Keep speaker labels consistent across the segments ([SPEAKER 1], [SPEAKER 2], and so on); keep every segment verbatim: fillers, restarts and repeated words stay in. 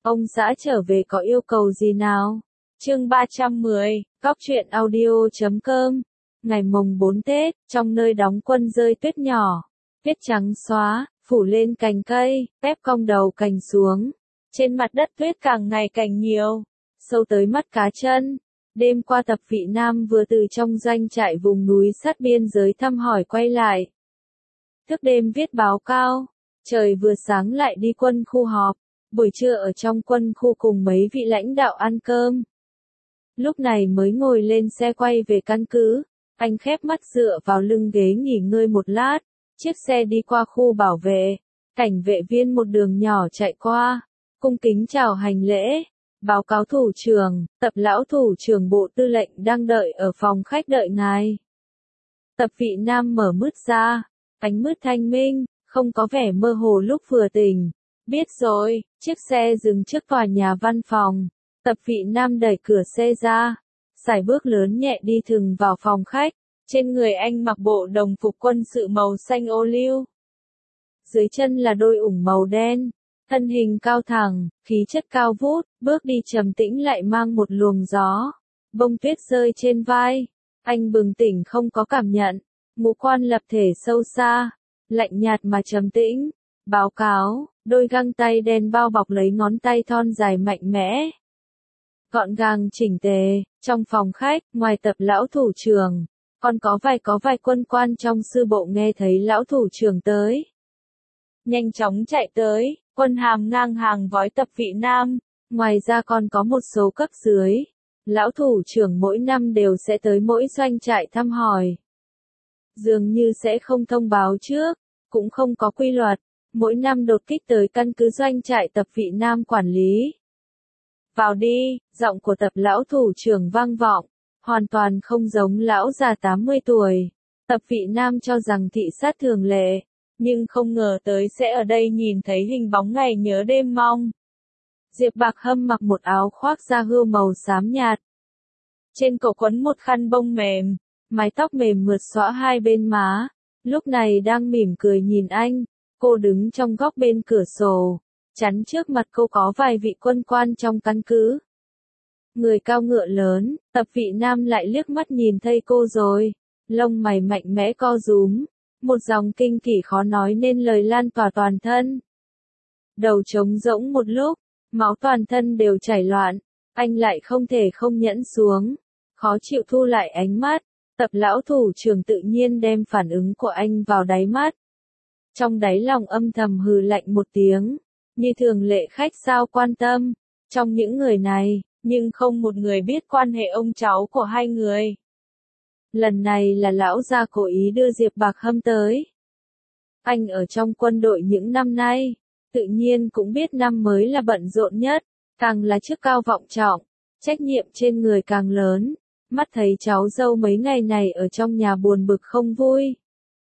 [SPEAKER 1] Ông xã trở về có yêu cầu gì nào? Chương ba trăm mười, Cóc truyện audio chấm com. Ngày mồng bốn Tết, trong nơi đóng quân rơi tuyết nhỏ. Tuyết trắng xóa, phủ lên cành cây, tép cong đầu cành xuống. Trên mặt đất tuyết càng ngày càng nhiều, sâu tới mắt cá chân. Đêm qua Tập Vị Nam vừa từ trong doanh trại vùng núi sát biên giới thăm hỏi quay lại. Thức đêm viết báo cáo, trời vừa sáng lại đi quân khu họp, buổi trưa ở trong quân khu cùng mấy vị lãnh đạo ăn cơm. Lúc này mới ngồi lên xe quay về căn cứ, anh khép mắt dựa vào lưng ghế nghỉ ngơi một lát, chiếc xe đi qua khu bảo vệ, cảnh vệ viên một đường nhỏ chạy qua, cung kính chào hành lễ. Báo cáo thủ trưởng, Tập lão thủ trưởng bộ tư lệnh đang đợi ở phòng khách đợi ngài. Tập Vị Nam mở mứt ra, ánh mứt thanh minh, không có vẻ mơ hồ lúc vừa tỉnh. Biết rồi, chiếc xe dừng trước tòa nhà văn phòng. Tập Vị Nam đẩy cửa xe ra, sải bước lớn nhẹ đi thừng vào phòng khách. Trên người anh mặc bộ đồng phục quân sự màu xanh ô liu. Dưới chân là đôi ủng màu đen. Thân hình cao thẳng, khí chất cao vút, bước đi trầm tĩnh lại mang một luồng gió. Bông tuyết rơi trên vai. Anh bừng tỉnh không có cảm nhận. Ngũ quan lập thể sâu xa, lạnh nhạt mà trầm tĩnh. Báo cáo, đôi găng tay đen bao bọc lấy ngón tay thon dài mạnh mẽ. Gọn gàng chỉnh tề, trong phòng khách, ngoài Tập lão thủ trưởng, còn có vài có vài quân quan trong sư bộ nghe thấy lão thủ trưởng tới. Nhanh chóng chạy tới, quân hàm ngang hàng vói Tập Vị Nam, ngoài ra còn có một số cấp dưới. Lão thủ trưởng mỗi năm đều sẽ tới mỗi doanh trại thăm hỏi. Dường như sẽ không thông báo trước, cũng không có quy luật, mỗi năm đột kích tới căn cứ doanh trại Tập Vị Nam quản lý. Vào đi, giọng của Tập lão thủ trưởng vang vọng, hoàn toàn không giống lão già tám mươi tuổi. Tập Vị Nam cho rằng thị sát thường lệ, nhưng không ngờ tới sẽ ở đây nhìn thấy hình bóng ngày nhớ đêm mong. Diệp Bạc Hâm mặc một áo khoác da hươu màu xám nhạt. Trên cổ quấn một khăn bông mềm, mái tóc mềm mượt xõa hai bên má, lúc này đang mỉm cười nhìn anh. Cô đứng trong góc bên cửa sổ, chắn trước mặt cô có vài vị quân quan trong căn cứ. Người cao ngựa lớn, Tập Vị Nam lại liếc mắt nhìn thấy cô rồi, lông mày mạnh mẽ co rúm, một dòng kinh kỷ khó nói nên lời lan tỏa toàn thân. Đầu trống rỗng một lúc, máu toàn thân đều chảy loạn, anh lại không thể không nhẫn xuống, khó chịu thu lại ánh mắt. Tập lão thủ trưởng tự nhiên đem phản ứng của anh vào đáy mắt. Trong đáy lòng âm thầm hừ lạnh một tiếng, như thường lệ khách sao quan tâm, trong những người này, nhưng không một người biết quan hệ ông cháu của hai người. Lần này là lão gia cố ý đưa Diệp Bạc Hâm tới. Anh ở trong quân đội những năm nay, tự nhiên cũng biết năm mới là bận rộn nhất, càng là chức cao vọng trọng, trách nhiệm trên người càng lớn. Mắt thấy cháu dâu mấy ngày này ở trong nhà buồn bực không vui.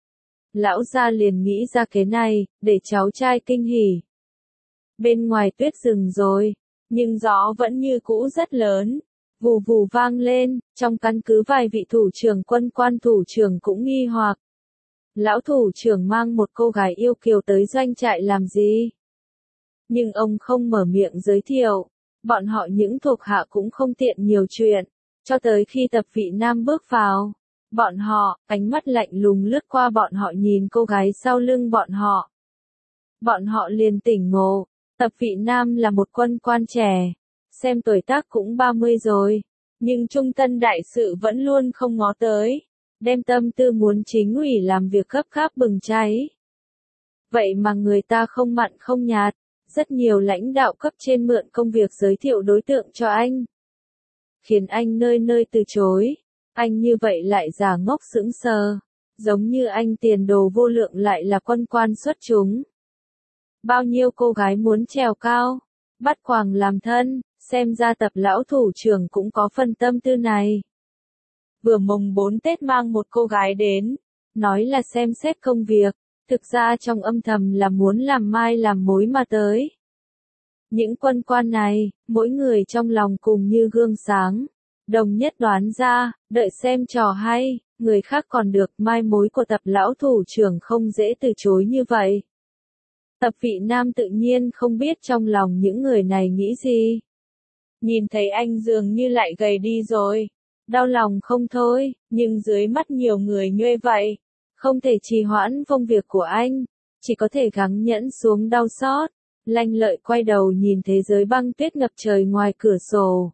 [SPEAKER 1] Lão gia liền nghĩ ra cái này, để cháu trai kinh hỉ. Bên ngoài tuyết rừng rồi, nhưng gió vẫn như cũ rất lớn. Vù vù vang lên, trong căn cứ vài vị thủ trưởng quân quan thủ trưởng cũng nghi hoặc. Lão thủ trưởng mang một cô gái yêu kiều tới doanh trại làm gì? Nhưng ông không mở miệng giới thiệu, bọn họ những thuộc hạ cũng không tiện nhiều chuyện. Cho tới khi Tập Vị Nam bước vào, bọn họ, ánh mắt lạnh lùng lướt qua bọn họ nhìn cô gái sau lưng bọn họ. Bọn họ liền tỉnh ngộ, Tập Vị Nam là một quân quan trẻ, xem tuổi tác cũng ba mươi rồi, nhưng trung tân đại sự vẫn luôn không ngó tới, đem tâm tư muốn chính ủy làm việc gấp gáp bừng cháy. Vậy mà người ta không mặn không nhạt, rất nhiều lãnh đạo cấp trên mượn công việc giới thiệu đối tượng cho anh. Khiến anh nơi nơi từ chối, anh như vậy lại giả ngốc sững sờ, giống như anh tiền đồ vô lượng lại là quân quan xuất chúng. Bao nhiêu cô gái muốn trèo cao, bắt quàng làm thân, xem ra Tập lão thủ trưởng cũng có phần tâm tư này. Vừa mồng bốn Tết mang một cô gái đến, nói là xem xét công việc, thực ra trong âm thầm là muốn làm mai làm mối mà tới. Những quân quan này, mỗi người trong lòng cùng như gương sáng, đồng nhất đoán ra, đợi xem trò hay, người khác còn được mai mối của Tập lão thủ trưởng không dễ từ chối như vậy. Tập Vị Nam tự nhiên không biết trong lòng những người này nghĩ gì. Nhìn thấy anh dường như lại gầy đi rồi. Đau lòng không thôi, nhưng dưới mắt nhiều người nhuê vậy. Không thể trì hoãn công việc của anh. Chỉ có thể gắng nhẫn xuống đau xót. Lanh Lợi quay đầu nhìn thế giới băng tuyết ngập trời ngoài cửa sổ.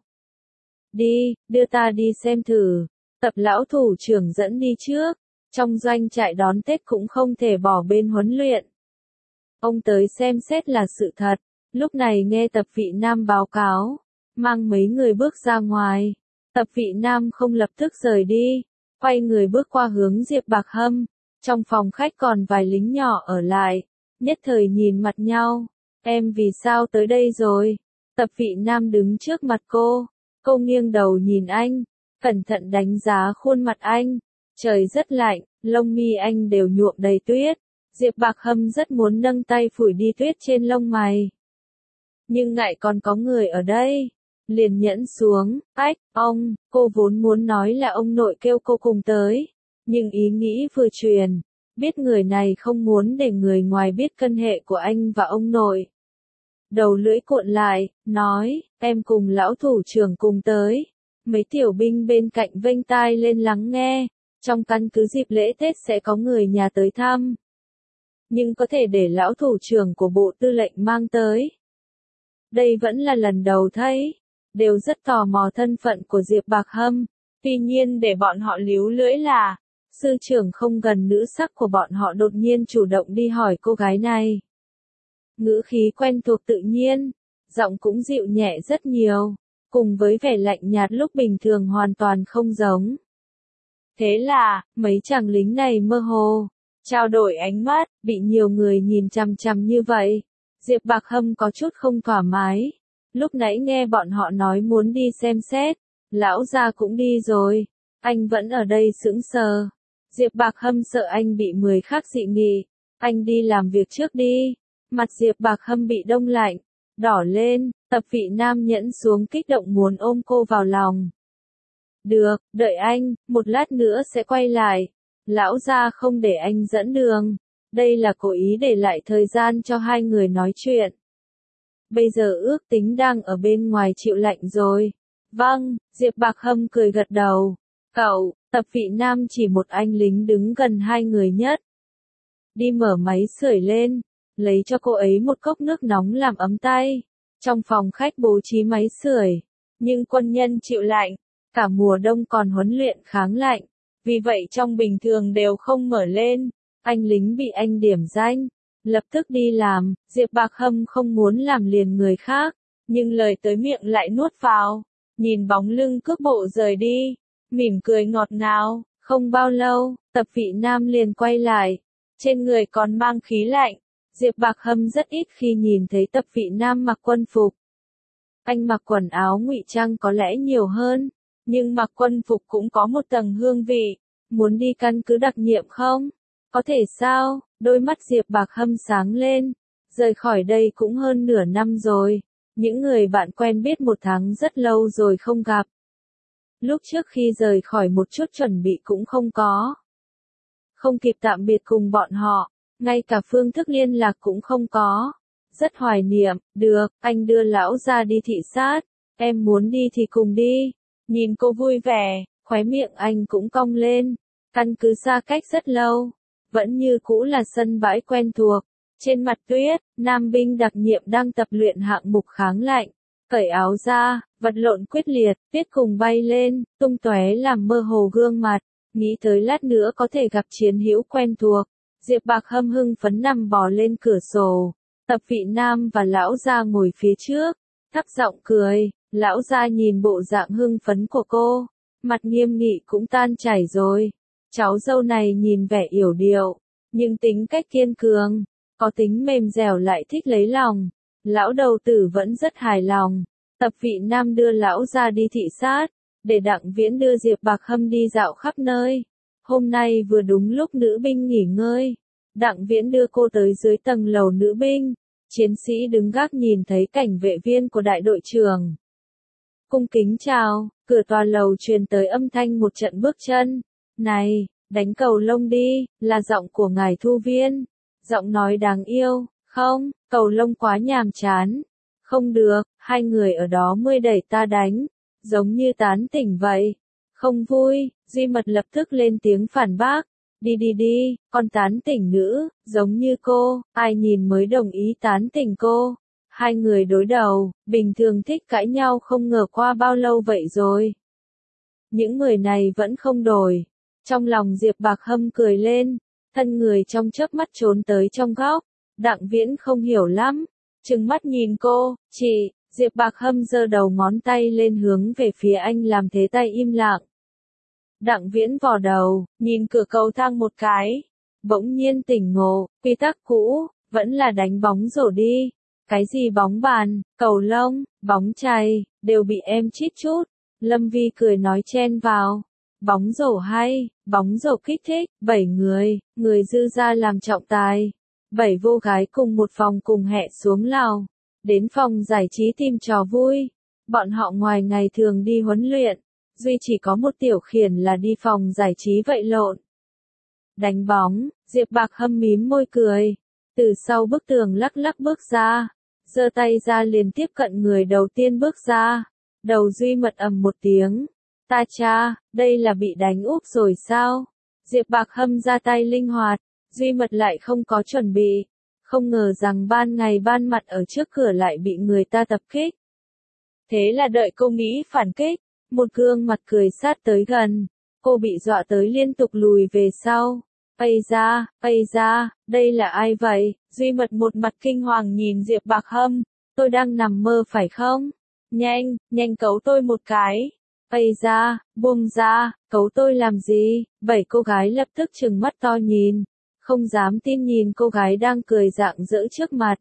[SPEAKER 1] Đi, đưa ta đi xem thử. Tập lão thủ trưởng dẫn đi trước. Trong doanh trại đón Tết cũng không thể bỏ bên huấn luyện. Ông tới xem xét là sự thật. Lúc này nghe Tập Vị Nam báo cáo. Mang mấy người bước ra ngoài. Tập Vị Nam không lập tức rời đi. Quay người bước qua hướng Diệp Bạc Hâm. Trong phòng khách còn vài lính nhỏ ở lại. Nhất thời nhìn mặt nhau. Em vì sao tới đây rồi? Tập Vị Nam đứng trước mặt cô. Cô nghiêng đầu nhìn anh. Cẩn thận đánh giá khuôn mặt anh. Trời rất lạnh, lông mi anh đều nhuộm đầy tuyết. Diệp Bạc Hâm rất muốn nâng tay phủi đi tuyết trên lông mày. Nhưng ngại còn có người ở đây. Liền nhẫn xuống, ách, ông, cô vốn muốn nói là ông nội kêu cô cùng tới. Nhưng ý nghĩ vừa truyền, biết người này không muốn để người ngoài biết căn hệ của anh và ông nội. Đầu lưỡi cuộn lại, nói, em cùng lão thủ trưởng cùng tới. Mấy tiểu binh bên cạnh vênh tai lên lắng nghe. Trong căn cứ dịp lễ Tết sẽ có người nhà tới thăm. Nhưng có thể để lão thủ trưởng của bộ tư lệnh mang tới. Đây vẫn là lần đầu thấy. Đều rất tò mò thân phận của Diệp Bạc Hâm. Tuy nhiên để bọn họ líu lưỡi là, sư trưởng không gần nữ sắc của bọn họ đột nhiên chủ động đi hỏi cô gái này. Ngữ khí quen thuộc tự nhiên, giọng cũng dịu nhẹ rất nhiều, cùng với vẻ lạnh nhạt lúc bình thường hoàn toàn không giống. Thế là, mấy chàng lính này mơ hồ, trao đổi ánh mắt, bị nhiều người nhìn chằm chằm như vậy. Diệp Bạc Hâm có chút không thoải mái. Lúc nãy nghe bọn họ nói muốn đi xem xét, lão gia cũng đi rồi, anh vẫn ở đây sững sờ. Diệp Bạc Hâm sợ anh bị người khác dị nghị, anh đi làm việc trước đi. Mặt Diệp Bạc Hâm bị đông lạnh, đỏ lên, Tập Vị Nam nhẫn xuống kích động muốn ôm cô vào lòng. Được, đợi anh, một lát nữa sẽ quay lại. Lão gia không để anh dẫn đường, đây là cố ý để lại thời gian cho hai người nói chuyện. Bây giờ ước tính đang ở bên ngoài chịu lạnh rồi. Vâng, Diệp Bạc Hâm cười gật đầu. Cậu, Tập Vị Nam chỉ một anh lính đứng gần hai người nhất. Đi mở máy sưởi lên, lấy cho cô ấy một cốc nước nóng làm ấm tay. Trong phòng khách bố trí máy sưởi, nhưng quân nhân chịu lạnh, cả mùa đông còn huấn luyện kháng lạnh, vì vậy trong bình thường đều không mở lên. Anh lính bị anh điểm danh, lập tức đi làm. Diệp Bạc Hâm không muốn làm liền người khác, nhưng lời tới miệng lại nuốt vào. Nhìn bóng lưng cước bộ rời đi, mỉm cười ngọt ngào. Không bao lâu, Tập Vị Nam liền quay lại, trên người còn mang khí lạnh. Diệp Bạc Hâm rất ít khi nhìn thấy Tập Vị Nam mặc quân phục. Anh mặc quần áo ngụy trang có lẽ nhiều hơn, nhưng mặc quân phục cũng có một tầng hương vị. Muốn đi căn cứ đặc nhiệm không? Có thể sao? Đôi mắt Diệp Bạc Hâm sáng lên. Rời khỏi đây cũng hơn nửa năm rồi. Những người bạn quen biết một tháng rất lâu rồi không gặp. Lúc trước khi rời khỏi một chút chuẩn bị cũng không có. Không kịp tạm biệt cùng bọn họ, ngay cả phương thức liên lạc cũng không có. Rất hoài niệm. Được, anh đưa lão ra đi thị sát. Em muốn đi thì cùng đi. Nhìn cô vui vẻ, khóe miệng anh cũng cong lên. Căn cứ xa cách rất lâu, vẫn như cũ là sân bãi quen thuộc. Trên mặt tuyết, nam binh đặc nhiệm đang tập luyện hạng mục kháng lạnh. Cởi áo ra, vật lộn quyết liệt, tuyết cùng bay lên, tung tóe làm mơ hồ gương mặt. Nghĩ tới lát nữa có thể gặp chiến hữu quen thuộc. Diệp Bạc Hâm hưng phấn nằm bò lên cửa sổ. Tập Vị Nam và lão gia ngồi phía trước, thấp giọng cười. Lão gia nhìn bộ dạng hưng phấn của cô, mặt nghiêm nghị cũng tan chảy rồi. Cháu dâu này nhìn vẻ yểu điệu, nhưng tính cách kiên cường, có tính mềm dẻo lại thích lấy lòng. Lão đầu tử vẫn rất hài lòng. Tập Vị Nam đưa lão ra đi thị sát, để Đặng Viễn đưa Diệp Bạc Hâm đi dạo khắp nơi. Hôm nay vừa đúng lúc nữ binh nghỉ ngơi, Đặng Viễn đưa cô tới dưới tầng lầu nữ binh. Chiến sĩ đứng gác nhìn thấy cảnh vệ viên của đại đội trưởng. Cung kính chào, cửa tòa lầu truyền tới âm thanh một trận bước chân. Này, đánh cầu lông đi, là giọng của ngài thu viên. Giọng nói đáng yêu, Không, cầu lông quá nhàm chán. Không được, hai người ở đó mới đẩy ta đánh, giống như tán tỉnh vậy. Không vui, Duy Mật lập tức lên tiếng phản bác. Đi đi đi, con tán tỉnh nữ, giống như cô, ai nhìn mới đồng ý tán tỉnh cô. Hai người đối đầu, bình thường thích cãi nhau không ngờ qua bao lâu vậy rồi. Những người này vẫn không đổi. Trong lòng Diệp Bạc Hâm cười lên, thân người trong chớp mắt trốn tới trong góc. Đặng Viễn không hiểu lắm, trừng mắt nhìn cô, chị, Diệp Bạc Hâm giơ đầu ngón tay lên hướng về phía anh làm thế tay im lặng. Đặng Viễn vò đầu, nhìn cửa cầu thang một cái, bỗng nhiên tỉnh ngộ, quy tắc cũ, vẫn là đánh bóng rổ đi. Cái gì bóng bàn, cầu lông, bóng chày, đều bị em chít chút. Lâm Vi cười nói chen vào. Bóng rổ hay, bóng rổ kích thích, bảy người, người dư ra làm trọng tài. Bảy vô gái cùng một phòng cùng hẹ xuống lầu. Đến phòng giải trí tìm trò vui. Bọn họ ngoài ngày thường đi huấn luyện. Duy chỉ có một tiểu khiển là đi phòng giải trí vậy lộn. Đánh bóng, Diệp Bạc Hâm mím môi cười. Từ sau bức tường lắc lắc bước ra. Giơ tay ra liền tiếp cận người đầu tiên bước ra. Đầu Duy Mật ầm một tiếng. Ta cha, đây là bị đánh úp rồi sao? Diệp Bạc Hâm ra tay linh hoạt. Duy Mật lại không có chuẩn bị. Không ngờ rằng ban ngày ban mặt ở trước cửa lại bị người ta tập kích. Thế là đợi cô nghĩ phản kích. Một gương mặt cười sát tới gần. Cô bị dọa tới liên tục lùi về sau. Ây da, Ây da, đây là ai vậy? Duy Mật một mặt kinh hoàng nhìn Diệp Bạc Hâm. Tôi đang nằm mơ phải không? Nhanh, nhanh cấu tôi một cái. Ây da, buông ra, cấu tôi làm gì? Bảy cô gái lập tức trừng mắt to nhìn. Không dám tin nhìn cô gái đang cười rạng rỡ trước mặt.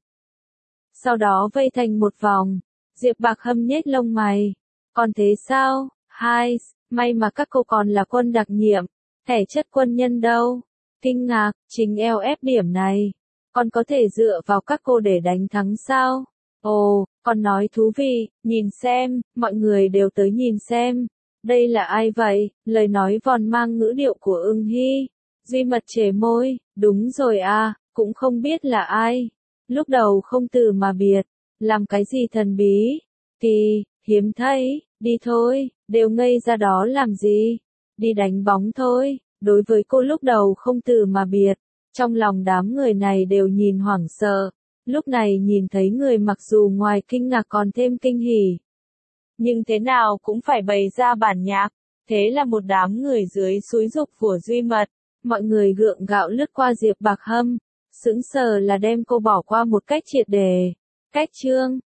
[SPEAKER 1] Sau đó vây thành một vòng. Diệp Bạc Hâm nhếch lông mày. Còn thế sao? Hai, may mà các cô còn là quân đặc nhiệm. Thẻ chất quân nhân đâu? Kinh ngạc, chính eo ép điểm này. Còn có thể dựa vào các cô để đánh thắng sao? Ồ, còn nói thú vị, nhìn xem, mọi người đều tới nhìn xem. Đây là ai vậy? Lời nói vòn mang ngữ điệu của Ưng Hy. Duy Mật chề môi, đúng rồi à, cũng không biết là ai. Lúc đầu không từ mà biệt, làm cái gì thần bí. Kỳ, hiếm thấy, đi thôi, đều ngây ra đó làm gì? Đi đánh bóng thôi. Đối với cô lúc đầu không từ mà biệt, trong lòng đám người này đều nhìn hoảng sợ. Lúc này nhìn thấy người mặc dù ngoài kinh ngạc còn thêm kinh hỉ. Nhưng thế nào cũng phải bày ra bản nhạc. Thế là một đám người dưới xúi giục của Duy Mật. Mọi người gượng gạo lướt qua Diệp Bạc Hâm. Sững sờ là đem cô bỏ qua một cách triệt để. Cách chương.